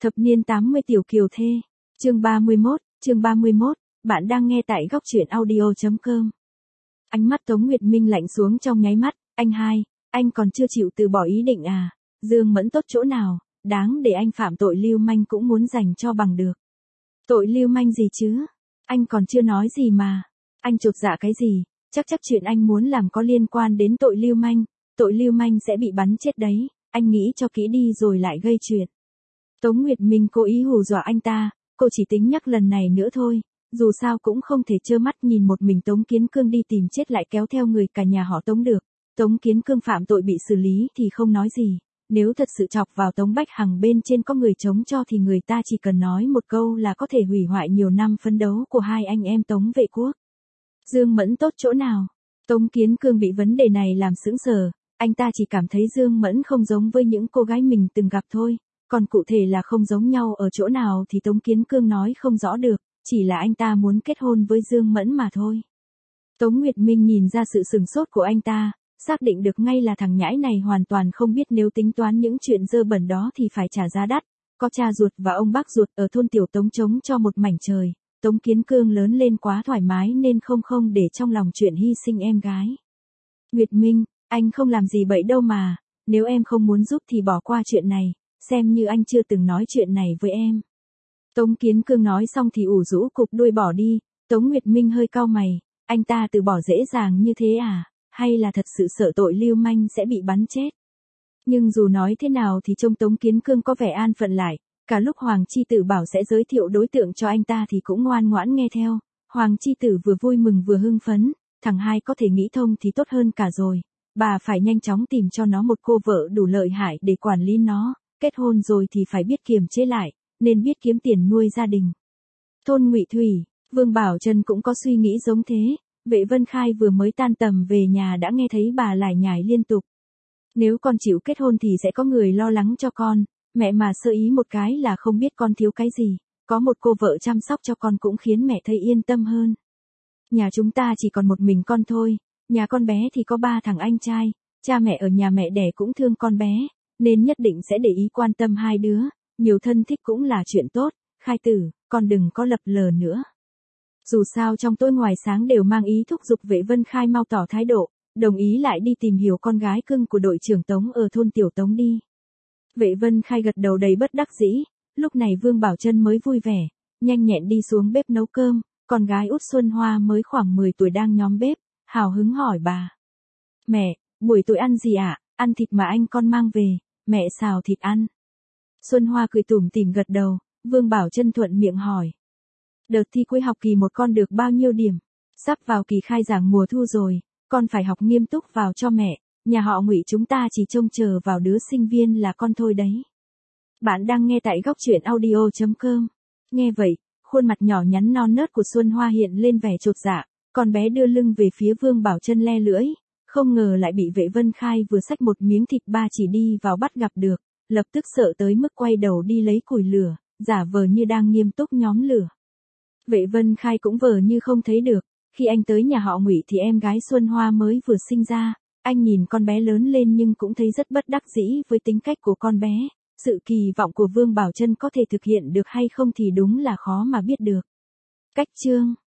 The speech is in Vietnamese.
Thập niên 80 tiểu kiều thê. Chương 31, bạn đang nghe tại góc truyện audio.com. Ánh mắt Tống Nguyệt Minh lạnh xuống trong nháy mắt, anh còn chưa chịu từ bỏ ý định à? Dương Mẫn tốt chỗ nào, đáng để anh phạm tội lưu manh cũng muốn dành cho bằng được. Tội lưu manh gì chứ? Anh còn chưa nói gì mà. Anh chột dạ cái gì? Chắc chuyện anh muốn làm có liên quan đến tội lưu manh sẽ bị bắn chết đấy, anh nghĩ cho kỹ đi rồi lại gây chuyện. Tống Nguyệt Minh cố ý hù dọa anh ta, cô chỉ tính nhắc lần này nữa thôi, dù sao cũng không thể trơ mắt nhìn một mình Tống Kiến Cương đi tìm chết lại kéo theo người cả nhà họ Tống được. Tống Kiến Cương phạm tội bị xử lý thì không nói gì, nếu thật sự chọc vào Tống Bách Hằng bên trên có người chống cho thì người ta chỉ cần nói một câu là có thể hủy hoại nhiều năm phấn đấu của hai anh em Tống Vệ Quốc. Dương Mẫn tốt chỗ nào? Tống Kiến Cương bị vấn đề này làm sững sờ, anh ta chỉ cảm thấy Dương Mẫn không giống với những cô gái mình từng gặp thôi, còn cụ thể là không giống nhau ở chỗ nào thì Tống Kiến Cương nói không rõ được, chỉ là anh ta muốn kết hôn với Dương Mẫn mà thôi. Tống Nguyệt Minh nhìn ra sự sừng sốt của anh ta, xác định được ngay là thằng nhãi này hoàn toàn không biết nếu tính toán những chuyện dơ bẩn đó thì phải trả giá đắt, có cha ruột và ông bác ruột ở thôn Tiểu Tống chống cho một mảnh trời. Tống Kiến Cương lớn lên quá thoải mái nên không để trong lòng chuyện hy sinh em gái. Nguyệt Minh, anh không làm gì bậy đâu mà, nếu em không muốn giúp thì bỏ qua chuyện này, xem như anh chưa từng nói chuyện này với em. Tống Kiến Cương nói xong thì ủ rũ cục đuôi bỏ đi, Tống Nguyệt Minh hơi cau mày, anh ta từ bỏ dễ dàng như thế à, hay là thật sự sợ tội lưu manh sẽ bị bắn chết. Nhưng dù nói thế nào thì trông Tống Kiến Cương có vẻ an phận lại. Cả lúc Hoàng Chi Tử bảo sẽ giới thiệu đối tượng cho anh ta thì cũng ngoan ngoãn nghe theo, Hoàng Chi Tử vừa vui mừng vừa hưng phấn, thằng hai có thể nghĩ thông thì tốt hơn cả rồi, bà phải nhanh chóng tìm cho nó một cô vợ đủ lợi hại để quản lý nó, kết hôn rồi thì phải biết kiềm chế lại, nên biết kiếm tiền nuôi gia đình. Thôn Ngụy Thủy, Vương Bảo Trân cũng có suy nghĩ giống thế, Vệ Vân Khai vừa mới tan tầm về nhà đã nghe thấy bà lải nhải liên tục. Nếu con chịu kết hôn thì sẽ có người lo lắng cho con. Mẹ mà sơ ý một cái là không biết con thiếu cái gì, có một cô vợ chăm sóc cho con cũng khiến mẹ thấy yên tâm hơn. Nhà chúng ta chỉ còn một mình con thôi, nhà con bé thì có 3 thằng anh trai, cha mẹ ở nhà mẹ đẻ cũng thương con bé, nên nhất định sẽ để ý quan tâm hai đứa, nhiều thân thích cũng là chuyện tốt, Khai tử, con đừng có lập lờ nữa. Dù sao trong tối ngoài sáng đều mang ý thúc giục Vệ Vân Khai mau tỏ thái độ, đồng ý lại đi tìm hiểu con gái cưng của đội trưởng Tống ở thôn Tiểu Tống đi. Vệ Vân Khai gật đầu đầy bất đắc dĩ, lúc này Vương Bảo Trân mới vui vẻ, nhanh nhẹn đi xuống bếp nấu cơm, con gái út Xuân Hoa mới khoảng 10 tuổi đang nhóm bếp, hào hứng hỏi bà. Mẹ, buổi tối ăn gì ạ? Ăn thịt mà anh con mang về, mẹ xào thịt ăn. Xuân Hoa cười tủm tỉm gật đầu, Vương Bảo Trân thuận miệng hỏi. Đợt thi cuối học kỳ 1 con được bao nhiêu điểm? Sắp vào kỳ khai giảng mùa thu rồi, con phải học nghiêm túc vào cho mẹ. Nhà họ Ngụy chúng ta chỉ trông chờ vào đứa sinh viên là con thôi đấy. Bạn đang nghe tại góc truyện audio.com. Nghe vậy, khuôn mặt nhỏ nhắn non nớt của Xuân Hoa hiện lên vẻ chột dạ, con bé đưa lưng về phía Vương Bảo Trân le lưỡi, không ngờ lại bị Vệ Vân Khai vừa xách một miếng thịt ba chỉ đi vào bắt gặp được, lập tức sợ tới mức quay đầu đi lấy củi lửa, giả vờ như đang nghiêm túc nhóm lửa. Vệ Vân Khai cũng vờ như không thấy được, khi anh tới nhà họ Ngụy thì em gái Xuân Hoa mới vừa sinh ra. Anh nhìn con bé lớn lên nhưng cũng thấy rất bất đắc dĩ với tính cách của con bé, sự kỳ vọng của Vương Bảo Trân có thể thực hiện được hay không thì đúng là khó mà biết được. Cách chương